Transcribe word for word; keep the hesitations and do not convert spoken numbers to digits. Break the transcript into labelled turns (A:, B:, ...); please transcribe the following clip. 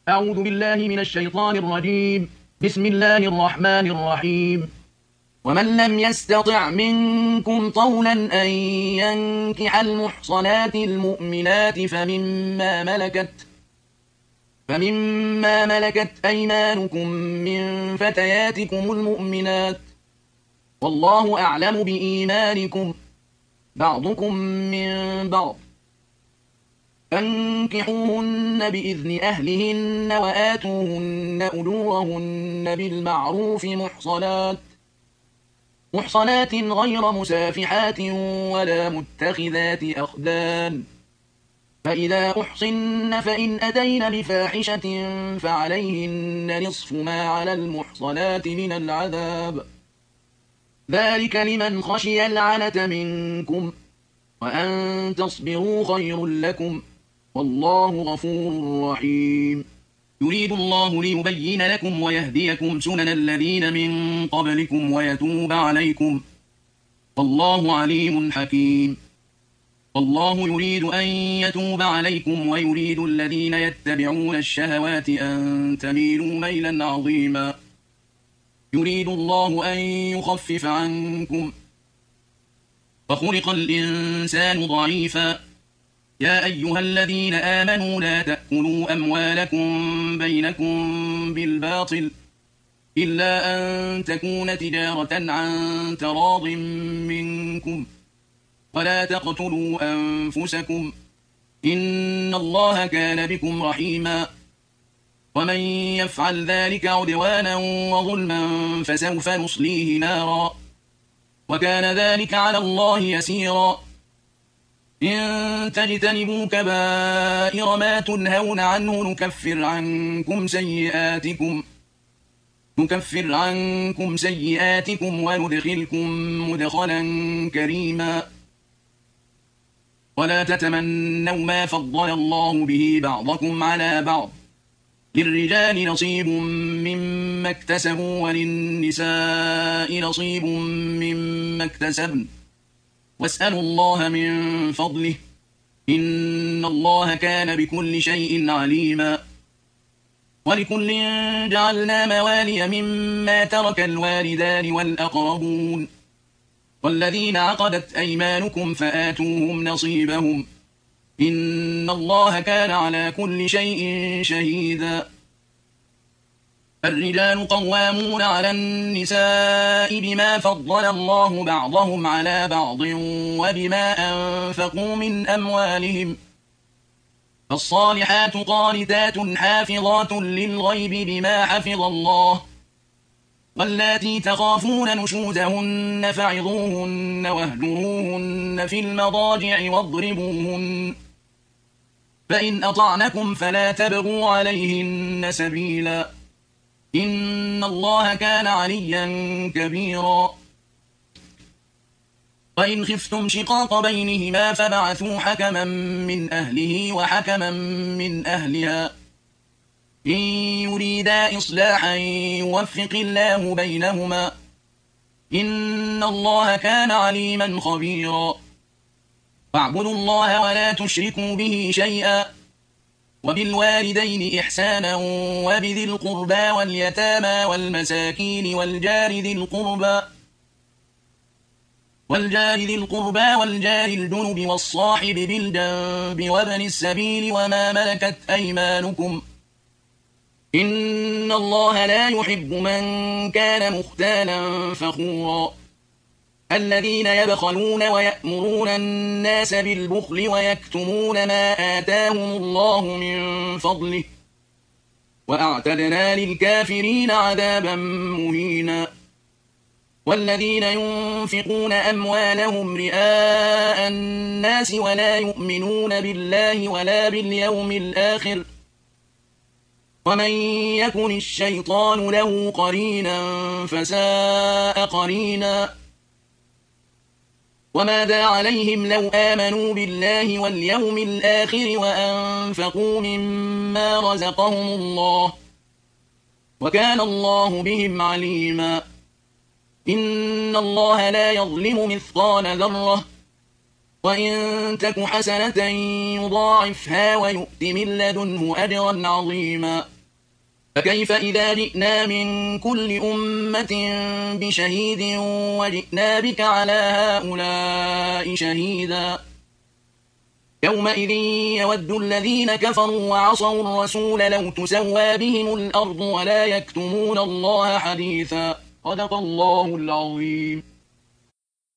A: أعوذ بالله من الشيطان الرجيم. بسم الله الرحمن الرحيم. ومن لم يستطع منكم طولا أن ينكح المحصنات المؤمنات فمما ملكت فمما ملكت أيمانكم من فتياتكم المؤمنات، والله أعلم بإيمانكم، بعضكم من بعض، فانكحوهن بإذن أهلهن وآتوهن أجورهن بالمعروف محصنات محصنات غير مسافحات ولا متخذات أخدان، فإذا أحصن فإن أتين بفاحشة فعليهن نصف ما على المحصنات من العذاب، ذلك لمن خشي العنة منكم، وأن تصبروا خير لكم، والله غفور رحيم. يريد الله ليبين لكم ويهديكم سنن الذين من قبلكم ويتوب عليكم، والله عليم حكيم. والله يريد أن يتوب عليكم ويريد الذين يتبعون الشهوات أن تميلوا ميلا عظيما. يريد الله أن يخفف عنكم، وخلق الإنسان ضعيفا. يا أيها الذين آمنوا لا تأكلوا أموالكم بينكم بالباطل إلا أن تكون تجارة عن تراض منكم، ولا تقتلوا أنفسكم، إن الله كان بكم رحيما. ومن يفعل ذلك عدوانا وظلما فسوف نصليه نارا، وكان ذلك على الله يسيرا. إن تجتنبوا كبائر ما تنهون عنه نكفر عنكم سيئاتكم نكفر عنكم سيئاتكم وندخلكم مدخلا كريما. ولا تتمنوا ما فضل الله به بعضكم على بعض، للرجال نصيب مما اكتسبوا وللنساء نصيب مما اكتسبن، واسألوا الله من فضله، إن الله كان بكل شيء عليما. ولكل جعلنا موالي مما ترك الوالدان والأقربون، والذين عقدت أيمانكم فآتوهم نصيبهم، إن الله كان على كل شيء شهيدا. الرجال قوامون على النساء بما فضل الله بعضهم على بعض وبما أنفقوا من أموالهم، فالصالحات قانتات حافظات للغيب بما حفظ الله، واللاتي تخافون نشوزهن فعظوهن واهجروهن في المضاجع واضربوهن، فإن أطعنكم فلا تبغوا عليهن سبيلا، إن الله كان عليا كبيرا. وإن خفتم شقاق بينهما فبعثوا حكما من أهله وحكما من أهلها، إن يريدا إصلاحا يوفق الله بينهما، إن الله كان عليما خبيرا. واعبدوا الله ولا تشركوا به شيئا، وبالوالدين إحسانا وبذي القربى واليتامى والمساكين والجار ذي القربى والجار ذي القربى والجار الجنب والصاحب بالجنب وابن السبيل وما ملكت أيمانكم، إن الله لا يحب من كان مختالا فخورا. الذين يبخلون ويأمرون الناس بالبخل ويكتمون ما آتاهم الله من فضله، وأعتدنا للكافرين عذابا مهينا. والذين ينفقون أموالهم رئاء الناس ولا يؤمنون بالله ولا باليوم الآخر، ومن يكن الشيطان له قرينا فساء قرينا. وماذا عليهم لو آمنوا بالله واليوم الآخر وأنفقوا مما رزقهم الله، وكان الله بهم عليما. إن الله لا يظلم مثقال ذرة، وإن تك حسنة يضاعفها ويؤت من لدنه أجرا عظيما. فكيف إذا جئنا من كل أمة بشهيد وجئنا بك على هؤلاء شهيدا يومئذ يود الذين كفروا وعصوا الرسول لو تسوى بهم الأرض ولا يكتمون الله حديثا صدق الله العظيم.